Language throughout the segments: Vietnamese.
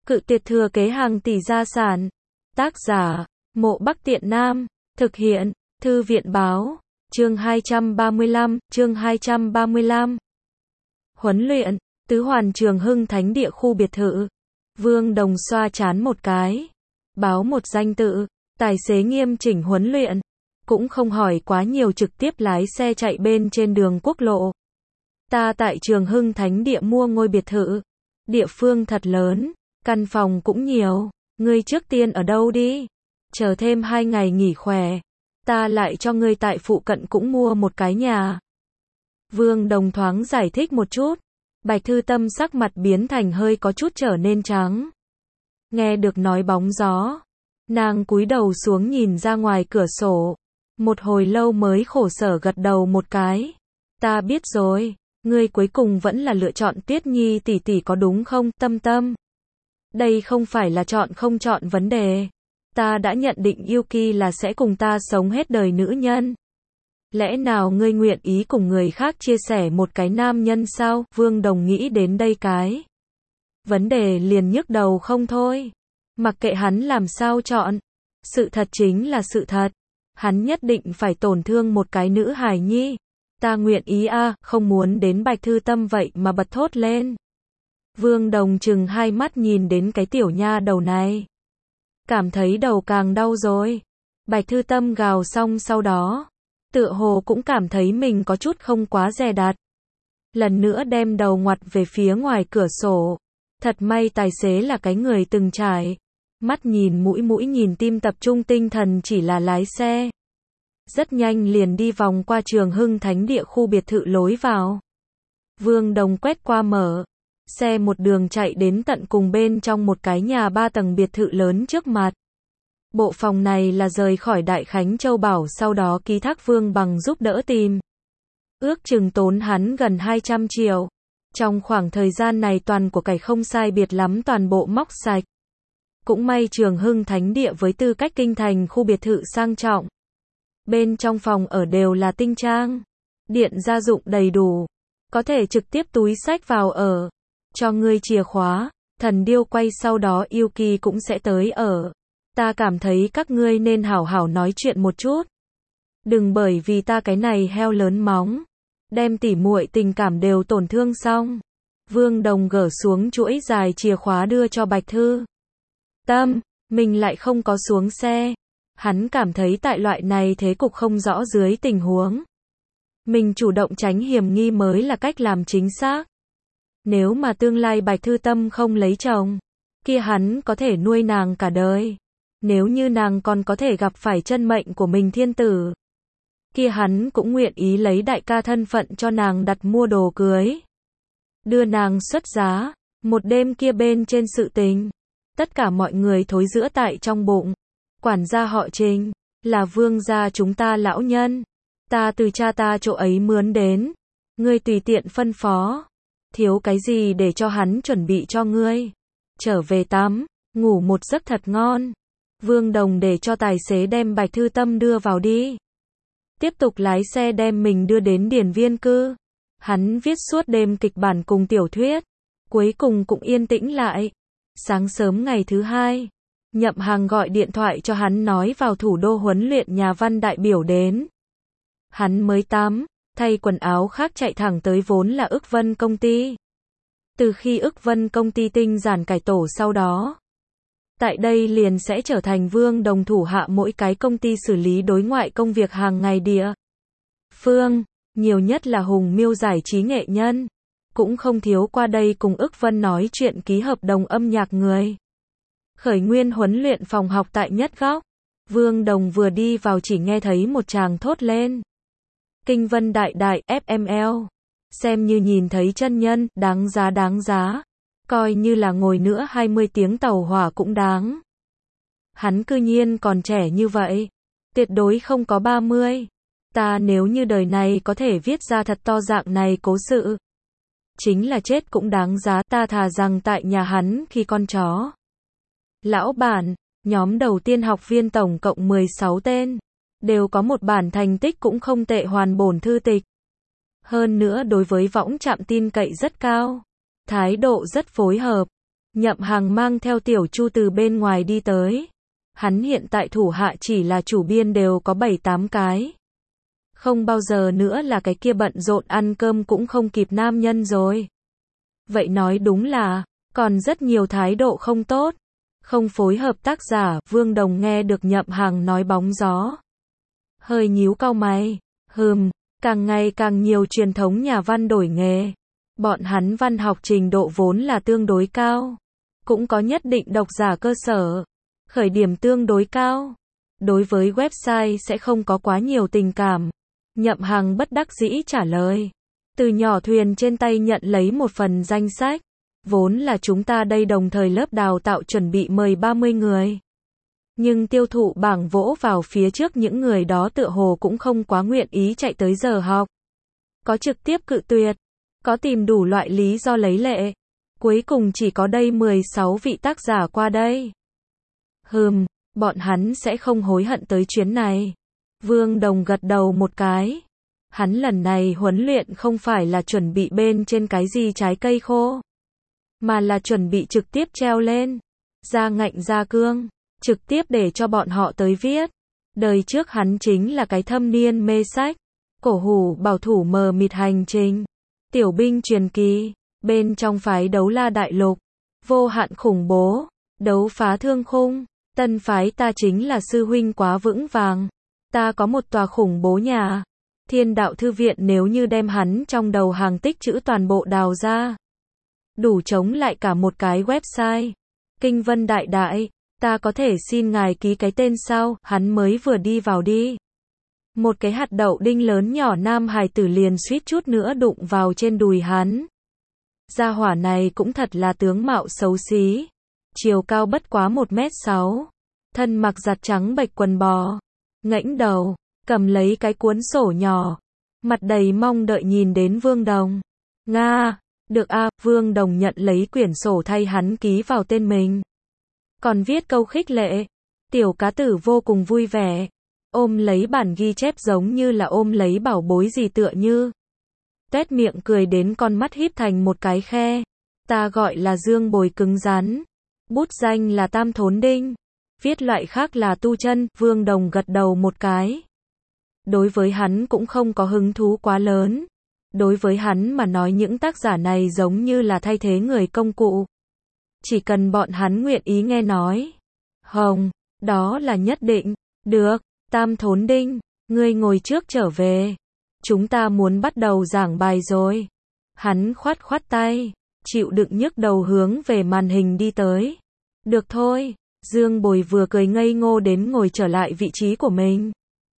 Cự tuyệt thừa kế hàng tỷ gia sản. Tác giả, Mộ Bắc Tiện Nam. Thực hiện, Thư viện báo. Chương 235. Huấn luyện, Tứ Hoàn Trường Hưng Thánh Địa khu biệt thự. Vương Đồng xoa trán một cái. Báo một danh tự, tài xế nghiêm chỉnh huấn luyện. Cũng không hỏi quá nhiều, trực tiếp lái xe chạy bên trên đường quốc lộ. Ta tại Trường Hưng Thánh Địa mua ngôi biệt thự. Địa phương thật lớn, căn phòng cũng nhiều. Ngươi trước tiên ở đâu đi? Chờ thêm 2 ngày nghỉ khỏe. Ta lại cho ngươi tại phụ cận cũng mua một cái nhà. Vương Đồng thoáng giải thích một chút. Bạch Thư Tâm sắc mặt biến thành hơi có chút trở nên trắng. Nghe được nói bóng gió. Nàng cúi đầu xuống nhìn ra ngoài cửa sổ. Một hồi lâu mới khổ sở gật đầu một cái. Ta biết rồi, ngươi cuối cùng vẫn là lựa chọn Tuyết Nhi tỷ tỷ có đúng không, Tâm Tâm? Đây không phải là chọn không chọn vấn đề. Ta đã nhận định Yuki là sẽ cùng ta sống hết đời nữ nhân. Lẽ nào ngươi nguyện ý cùng người khác chia sẻ một cái nam nhân sao? Vương Đồng nghĩ đến đây cái vấn đề liền nhức đầu không thôi. Mặc kệ hắn làm sao chọn, sự thật chính là sự thật. Hắn nhất định phải tổn thương một cái nữ hài nhi. Ta nguyện ý a, không muốn đến Bạch Thư Tâm vậy mà bật thốt lên. Vương Đồng chừng hai mắt nhìn đến cái tiểu nha đầu này. Cảm thấy đầu càng đau rồi. Bạch Thư Tâm gào xong sau đó. Tựa hồ cũng cảm thấy mình có chút không quá dè dặt. Lần nữa đem đầu ngoặt về phía ngoài cửa sổ. Thật may tài xế là cái người từng trải. Mắt nhìn mũi nhìn tim, tập trung tinh thần chỉ là lái xe. Rất nhanh liền đi vòng qua Trường Hưng Thánh Địa khu biệt thự lối vào. Vương Đồng quét qua mở. Xe một đường chạy đến tận cùng bên trong một cái nhà 3 tầng biệt thự lớn trước mặt. Bộ phòng này là rời khỏi Đại Khánh Châu Bảo sau đó ký thác Vương Bằng giúp đỡ tìm. Ước chừng tốn hắn gần 200 triệu. Trong khoảng thời gian này toàn của cải không sai biệt lắm toàn bộ móc sạch. Cũng may Trường Hưng Thánh Địa với tư cách kinh thành khu biệt thự sang trọng. Bên trong phòng ở đều là tinh trang. Điện gia dụng đầy đủ. Có thể trực tiếp túi xách vào ở. Cho ngươi chìa khóa. Thần điêu quay sau đó Yuki cũng sẽ tới ở. Ta cảm thấy các ngươi nên hảo hảo nói chuyện một chút. Đừng bởi vì ta cái này heo lớn móng. Đem tỉ muội tình cảm đều tổn thương xong. Vương Đồng gỡ xuống chuỗi dài chìa khóa đưa cho Bạch Thư Tâm. Mình lại không có xuống xe. Hắn cảm thấy tại loại này thế cục không rõ dưới tình huống. Mình chủ động tránh hiểm nghi mới là cách làm chính xác. Nếu mà tương lai Bạch Thư Tâm không lấy chồng, kia hắn có thể nuôi nàng cả đời. Nếu như nàng còn có thể gặp phải chân mệnh của mình thiên tử, kia hắn cũng nguyện ý lấy đại ca thân phận cho nàng đặt mua đồ cưới. Đưa nàng xuất giá, một đêm kia bên trên sự tình. Tất cả mọi người thối rữa tại trong bụng. Quản gia họ Trình, là Vương gia chúng ta lão nhân. Ta từ cha ta chỗ ấy mướn đến. Ngươi tùy tiện phân phó. Thiếu cái gì để cho hắn chuẩn bị cho ngươi. Trở về tắm, ngủ một giấc thật ngon. Vương Đồng để cho tài xế đem Bạch Thư Tâm đưa vào đi. Tiếp tục lái xe đem mình đưa đến Điền Viên Cư. Hắn viết suốt đêm kịch bản cùng tiểu thuyết. Cuối cùng cũng yên tĩnh lại. Sáng sớm ngày thứ 2, Nhậm Hàng gọi điện thoại cho hắn nói vào thủ đô huấn luyện nhà văn đại biểu đến. Hắn mới tắm, thay quần áo khác chạy thẳng tới vốn là Ức Vân công ty. Từ khi Ức Vân công ty tinh giản cải tổ sau đó, tại đây liền sẽ trở thành Vương Đồng thủ hạ mỗi cái công ty xử lý đối ngoại công việc hàng ngày địa phương, nhiều nhất là Hùng Miêu giải trí nghệ nhân. Cũng không thiếu qua đây cùng Ức Vân nói chuyện ký hợp đồng âm nhạc người. Khởi nguyên huấn luyện phòng học tại nhất góc. Vương Đồng vừa đi vào chỉ nghe thấy một chàng thốt lên. Kinh Vân đại đại FML. Xem như nhìn thấy chân nhân, đáng giá đáng giá. Coi như là ngồi nữa 20 tiếng tàu hỏa cũng đáng. Hắn cư nhiên còn trẻ như vậy. Tuyệt đối không có 30. Ta nếu như đời này có thể viết ra thật to dạng này cố sự. Chính là chết cũng đáng giá, ta thà rằng tại nhà hắn khi con chó. Lão bản, nhóm đầu tiên học viên tổng cộng 16 tên. Đều có một bản thành tích cũng không tệ hoàn bổn thư tịch. Hơn nữa đối với võng trạm tin cậy rất cao. Thái độ rất phối hợp. Nhậm Hằng mang theo Tiểu Chu từ bên ngoài đi tới. Hắn hiện tại thủ hạ chỉ là chủ biên đều có 7-8 cái. Không bao giờ nữa là cái kia bận rộn ăn cơm cũng không kịp nam nhân rồi. Vậy nói đúng là, còn rất nhiều thái độ không tốt. Không phối hợp tác giả, Vương Đồng nghe được Nhậm Hằng nói bóng gió. Hơi nhíu cau mày, càng ngày càng nhiều truyền thống nhà văn đổi nghề. Bọn hắn văn học trình độ vốn là tương đối cao. Cũng có nhất định độc giả cơ sở. Khởi điểm tương đối cao. Đối với website sẽ không có quá nhiều tình cảm. Nhậm Hằng bất đắc dĩ trả lời. Từ nhỏ thuyền trên tay nhận lấy một phần danh sách. Vốn là chúng ta đây đồng thời lớp đào tạo chuẩn bị mời 30 người. Nhưng tiêu thụ bảng vỗ vào phía trước những người đó tựa hồ cũng không quá nguyện ý chạy tới giờ học. Có trực tiếp cự tuyệt. Có tìm đủ loại lý do lấy lệ. Cuối cùng chỉ có đây 16 vị tác giả qua đây. Bọn hắn sẽ không hối hận tới chuyến này. Vương Đồng gật đầu một cái. Hắn lần này huấn luyện không phải là chuẩn bị bên trên cái gì trái cây khô. Mà là chuẩn bị trực tiếp treo lên. Da ngạnh da cương. Trực tiếp để cho bọn họ tới viết. Đời trước hắn chính là cái thâm niên mê sách. Cổ hủ bảo thủ mờ mịt hành trình. Tiểu binh truyền kỳ. Bên trong phái đấu la đại lục. Vô hạn khủng bố. Đấu phá thương khung. Tân phái ta chính là sư huynh quá vững vàng. Ta có một tòa khủng bố nhà. Thiên đạo thư viện nếu như đem hắn trong đầu hàng tích chữ toàn bộ đào ra. Đủ chống lại cả một cái website. Kinh Vân đại đại, ta có thể xin ngài ký cái tên sao? Hắn mới vừa đi vào đi. Một cái hạt đậu đinh lớn nhỏ nam hài tử liền suýt chút nữa đụng vào trên đùi hắn. Gia hỏa này cũng thật là tướng mạo xấu xí. Chiều cao bất quá 1m6. Thân mặc giặt trắng bạch quần bò. Ngẩng đầu, cầm lấy cái cuốn sổ nhỏ. Mặt đầy mong đợi nhìn đến Vương Đồng. Nga, được a, Vương Đồng nhận lấy quyển sổ thay hắn ký vào tên mình. Còn viết câu khích lệ. Tiểu cá tử vô cùng vui vẻ. Ôm lấy bản ghi chép giống như là ôm lấy bảo bối gì tựa như. Tuét miệng cười đến con mắt híp thành một cái khe. Ta gọi là Dương Bồi cứng rắn. Bút danh là Tam Thốn Đinh. Viết loại khác là Tu Chân. Vương Đồng gật đầu một cái. Đối với hắn cũng không có hứng thú quá lớn. Đối với hắn mà nói những tác giả này giống như là thay thế người công cụ. Chỉ cần bọn hắn nguyện ý nghe nói. Hồng, đó là nhất định. Được, Tam Thốn Đinh, ngươi ngồi trước trở về. Chúng ta muốn bắt đầu giảng bài rồi. Hắn khoát khoát tay, chịu đựng nhức đầu hướng về màn hình đi tới. Được thôi, Dương Bồi vừa cười ngây ngô đến ngồi trở lại vị trí của mình.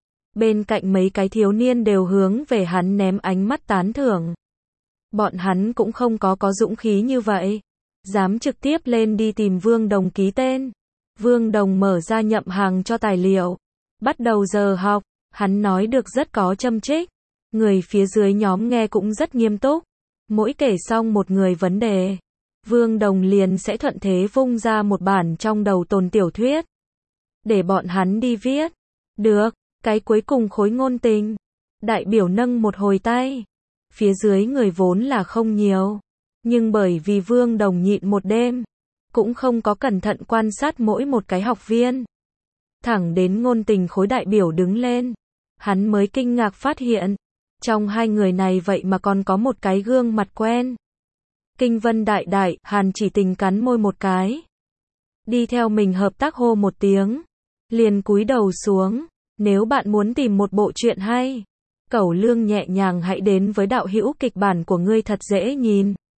Bên cạnh mấy cái thiếu niên đều hướng về hắn ném ánh mắt tán thưởng. Bọn hắn cũng không có dũng khí như vậy. Dám trực tiếp lên đi tìm Vương Đồng ký tên. Vương Đồng mở ra Nhậm Hằng cho tài liệu. Bắt đầu giờ học, hắn nói được rất có châm chích. Người phía dưới nhóm nghe cũng rất nghiêm túc. Mỗi kể xong một người vấn đề, Vương Đồng liền sẽ thuận thế vung ra một bản trong đầu tồn tiểu thuyết. Để bọn hắn đi viết. Được, cái cuối cùng khối ngôn tình. Đại biểu nâng một hồi tay. Phía dưới người vốn là không nhiều. Nhưng bởi vì Vương Đồng nhịn một đêm, cũng không có cẩn thận quan sát mỗi một cái học viên. Thẳng đến ngôn tình khối đại biểu đứng lên, hắn mới kinh ngạc phát hiện, trong hai người này vậy mà còn có một cái gương mặt quen. Kinh Vân đại đại, Hàn Chỉ Tình cắn môi một cái. Đi theo mình hợp tác hô một tiếng, liền cúi đầu xuống, nếu bạn muốn tìm một bộ truyện hay, Cẩu Lương nhẹ nhàng hãy đến với đạo hữu kịch bản của ngươi thật dễ nhìn.